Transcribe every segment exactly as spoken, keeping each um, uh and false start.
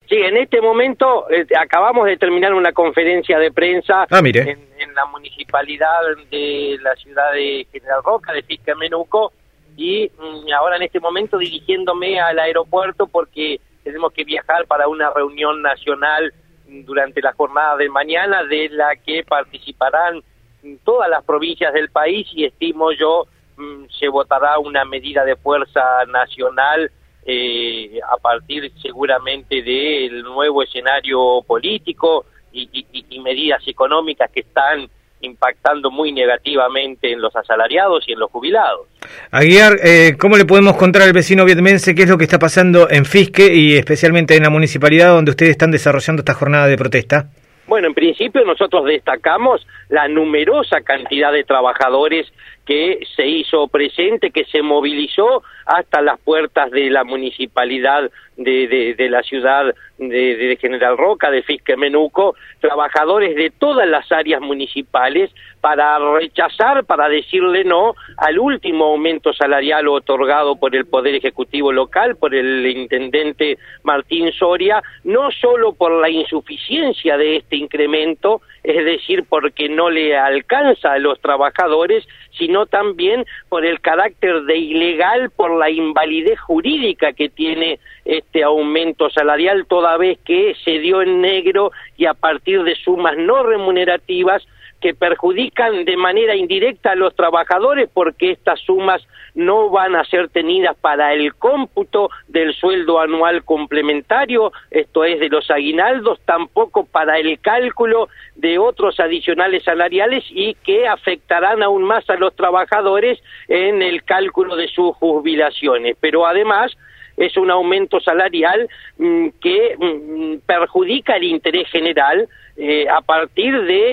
Sí, en este momento eh, acabamos de terminar una conferencia de prensa ah, mire. En, en la municipalidad de la ciudad de General Roca, de Fisquemenuco, y mm, ahora en este momento dirigiéndome al aeropuerto porque tenemos que viajar para una reunión nacional durante la jornada de mañana, de la que participarán todas las provincias del país, y estimo yo mm, se votará una medida de fuerza nacional eh, a partir seguramente del nuevo escenario político y, y, y medidas económicas que están impactando muy negativamente en los asalariados y en los jubilados. Aguiar, eh, ¿cómo le podemos contar al vecino vietmense qué es lo que está pasando en Fisque y especialmente en la municipalidad donde ustedes están desarrollando esta jornada de protesta? Bueno, en principio nosotros destacamos la numerosa cantidad de trabajadores que se hizo presente, que se movilizó hasta las puertas de la municipalidad de, de, de la ciudad de, de General Roca, de Fisquemenuco, trabajadores de todas las áreas municipales, para rechazar, para decirle no al último aumento salarial otorgado por el Poder Ejecutivo local, por el intendente Martín Soria, no solo por la insuficiencia de este incremento, es decir, porque no le alcanza a los trabajadores, sino también por el carácter de ilegal, por la invalidez jurídica que tiene este aumento salarial, toda vez que se dio en negro y a partir de sumas no remunerativas que perjudican de manera indirecta a los trabajadores, porque estas sumas no van a ser tenidas para el cómputo del sueldo anual complementario, esto es de los aguinaldos, tampoco para el cálculo de otros adicionales salariales, y que afectarán aún más a los trabajadores en el cálculo de sus jubilaciones. Pero además es un aumento salarial mmm, que mmm, perjudica el interés general eh, a partir de,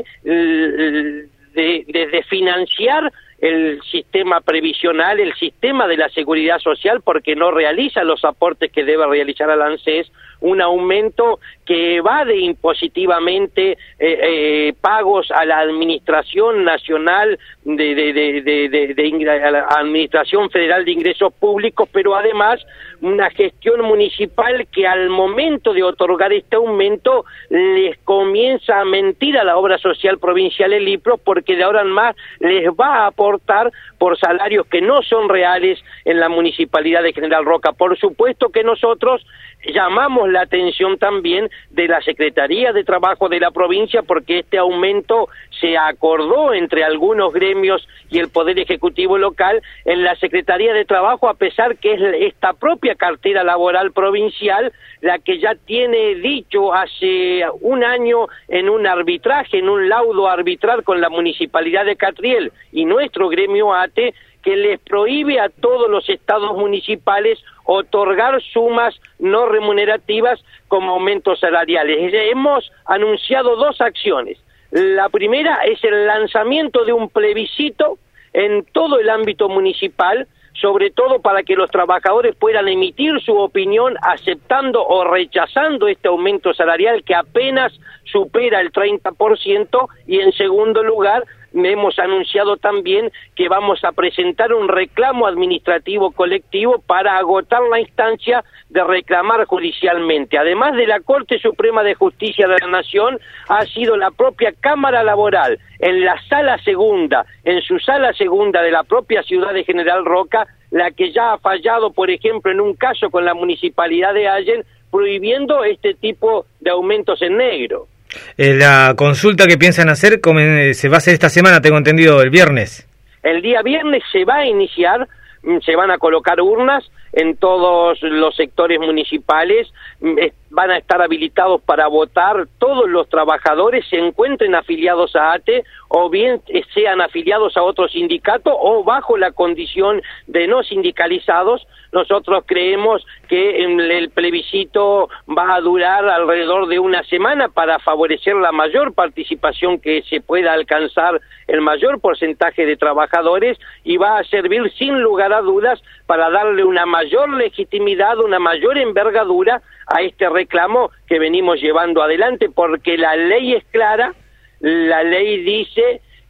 de, de, de financiar el sistema previsional, el sistema de la seguridad social, porque no realiza los aportes que debe realizar al ANSES, un aumento que evade impositivamente eh, eh, pagos a la Administración Nacional de, de, de, de, de, de a la Administración Federal de Ingresos Públicos, pero además una gestión municipal que al momento de otorgar este aumento les comienza a mentir a la obra social provincial el I P R O, porque de ahora en más les va a aportar por salarios que no son reales en la municipalidad de General Roca. Por supuesto que nosotros llamamos la atención también de la Secretaría de Trabajo de la provincia, porque este aumento se acordó entre algunos gremios y el Poder Ejecutivo local en la Secretaría de Trabajo, a pesar que es esta propia cartera laboral provincial la que ya tiene dicho hace un año en un arbitraje, en un laudo arbitral con la Municipalidad de Catriel y nuestro gremio A T E, que les prohíbe a todos los estados municipales otorgar sumas no remunerativas como aumentos salariales. Hemos anunciado dos acciones. La primera es el lanzamiento de un plebiscito en todo el ámbito municipal, sobre todo para que los trabajadores puedan emitir su opinión aceptando o rechazando este aumento salarial que apenas supera el treinta por ciento, y en segundo lugar hemos anunciado también que vamos a presentar un reclamo administrativo colectivo para agotar la instancia de reclamar judicialmente. Además de la Corte Suprema de Justicia de la Nación, ha sido la propia Cámara Laboral, en la sala segunda, en su sala segunda de la propia ciudad de General Roca, la que ya ha fallado, por ejemplo, en un caso con la Municipalidad de Allen, prohibiendo este tipo de aumentos en negro. Eh, la consulta que piensan hacer se va a hacer esta semana, tengo entendido, el viernes. El día viernes se va a iniciar, se van a colocar urnas en todos los sectores municipales, van a estar habilitados para votar todos los trabajadores, se encuentren afiliados a A T E o bien sean afiliados a otro sindicato o bajo la condición de no sindicalizados. Nosotros creemos que el plebiscito va a durar alrededor de una semana para favorecer la mayor participación, que se pueda alcanzar el mayor porcentaje de trabajadores, y va a servir sin lugar a dudas para darle una mayor legitimidad, una mayor envergadura a este reclamo que venimos llevando adelante, porque la ley es clara, la ley dice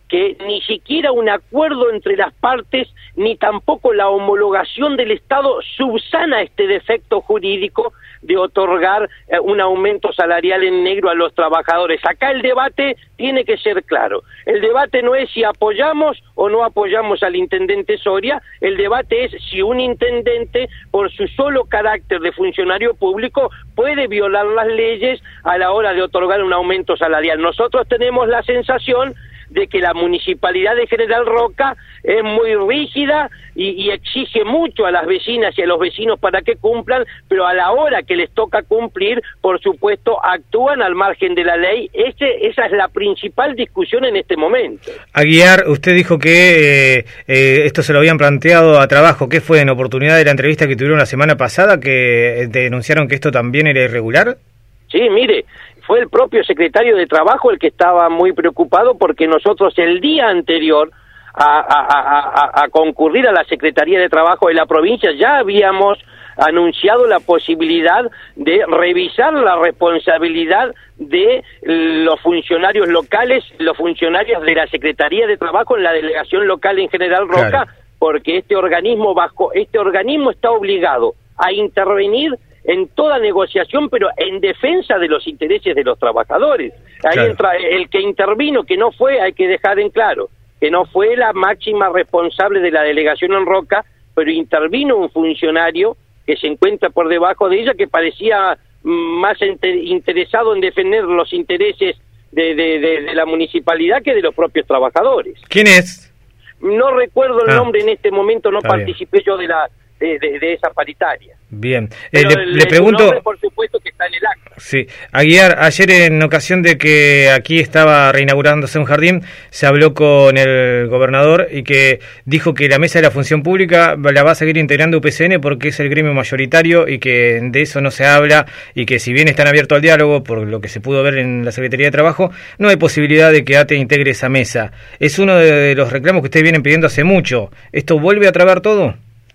que ni siquiera un acuerdo entre las partes, ni tampoco la homologación del Estado subsana este defecto jurídico de otorgar eh, un aumento salarial en negro a los trabajadores. Acá el debate tiene que ser claro. El debate no es si apoyamos o no apoyamos al intendente Soria, el debate es si un intendente, por su solo carácter de funcionario público, puede violar las leyes a la hora de otorgar un aumento salarial. Nosotros tenemos la sensación de que la municipalidad de General Roca es muy rígida y, y exige mucho a las vecinas y a los vecinos para que cumplan, pero a la hora que les toca cumplir, por supuesto, actúan al margen de la ley. Ese, esa es la principal discusión en este momento. Aguiar, usted dijo que eh, eh, esto se lo habían planteado a Trabajo. ¿Qué fue en oportunidad de la entrevista que tuvieron la semana pasada, que denunciaron que esto también era irregular? Sí, mire, fue el propio secretario de Trabajo el que estaba muy preocupado porque nosotros el día anterior a, a, a, a concurrir a la Secretaría de Trabajo de la provincia ya habíamos anunciado la posibilidad de revisar la responsabilidad de los funcionarios locales, los funcionarios de la Secretaría de Trabajo en la delegación local en General Roca, claro, porque este organismo bajo este organismo está obligado a intervenir en toda negociación, pero en defensa de los intereses de los trabajadores. Ahí claro. entra el que intervino, que no fue, hay que dejar en claro, que no fue la máxima responsable de la delegación en Roca, pero intervino un funcionario que se encuentra por debajo de ella, que parecía más interesado en defender los intereses de, de, de, de la municipalidad que de los propios trabajadores. ¿Quién es? No recuerdo el ah, nombre en este momento, no participé bien. yo de la de, de, de esa paritaria. Bien, eh, le, el, le pregunto... nombre, por supuesto, que está en el acta. Sí, Aguiar, ayer en ocasión de que aquí estaba reinaugurándose un jardín, se habló con el gobernador y que dijo que la mesa de la función pública la va a seguir integrando U P C N porque es el gremio mayoritario y que de eso no se habla y que si bien están abiertos al diálogo, por lo que se pudo ver en la Secretaría de Trabajo, no hay posibilidad de que A T E integre esa mesa. Es uno de los reclamos que ustedes vienen pidiendo hace mucho. ¿Esto vuelve a trabar todo?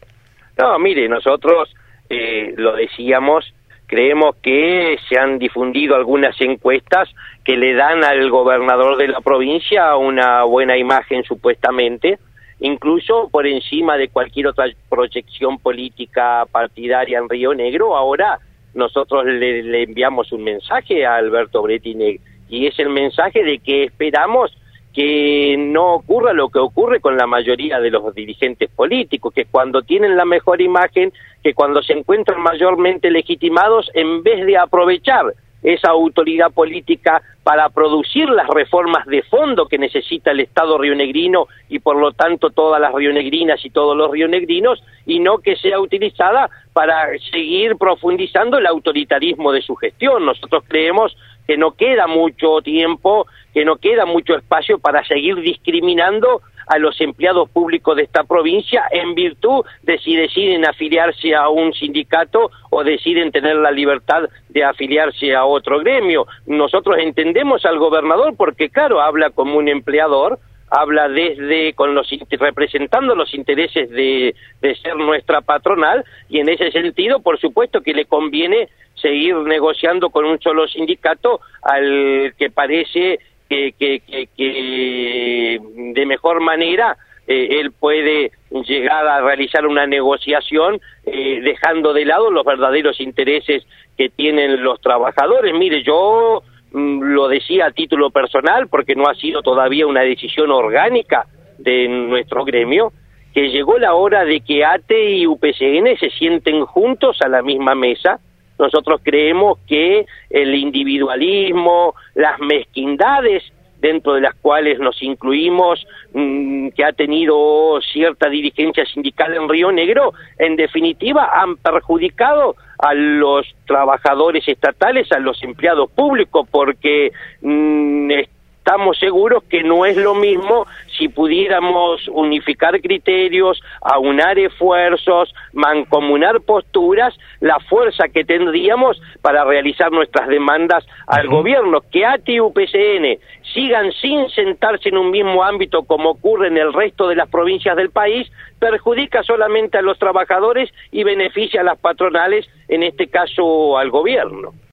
No, mire, nosotros eh, lo decíamos, creemos que se han difundido algunas encuestas que le dan al gobernador de la provincia una buena imagen supuestamente, incluso por encima de cualquier otra proyección política partidaria en Río Negro. Ahora nosotros le, le enviamos un mensaje a Alberto Bretine y es el mensaje de que esperamos que no ocurra lo que ocurre con la mayoría de los dirigentes políticos, que cuando tienen la mejor imagen, que cuando se encuentran mayormente legitimados, en vez de aprovechar esa autoridad política para producir las reformas de fondo que necesita el Estado rionegrino y por lo tanto todas las rionegrinas y todos los rionegrinos, y no que sea utilizada para seguir profundizando el autoritarismo de su gestión. Nosotros creemos que no queda mucho tiempo, que no queda mucho espacio para seguir discriminando a los empleados públicos de esta provincia en virtud de si deciden afiliarse a un sindicato o deciden tener la libertad de afiliarse a otro gremio. Nosotros entendemos al gobernador porque, claro, habla como un empleador, habla desde con los representando los intereses de, de ser nuestra patronal, y en ese sentido, por supuesto que le conviene seguir negociando con un solo sindicato al que parece que, que, que, que de mejor manera eh, él puede llegar a realizar una negociación eh, dejando de lado los verdaderos intereses que tienen los trabajadores. Mire, yo lo decía a título personal porque no ha sido todavía una decisión orgánica de nuestro gremio, que llegó la hora de que A T E y U P C N se sienten juntos a la misma mesa. Nosotros creemos que el individualismo, las mezquindades dentro de las cuales nos incluimos, mmm, que ha tenido cierta dirigencia sindical en Río Negro, en definitiva han perjudicado a los trabajadores estatales, a los empleados públicos, porque mmm, estamos seguros que no es lo mismo si pudiéramos unificar criterios, aunar esfuerzos, mancomunar posturas, la fuerza que tendríamos para realizar nuestras demandas al uh-huh. gobierno. Que A T E y U P C N sigan sin sentarse en un mismo ámbito como ocurre en el resto de las provincias del país, perjudica solamente a los trabajadores y beneficia a las patronales, en este caso al gobierno.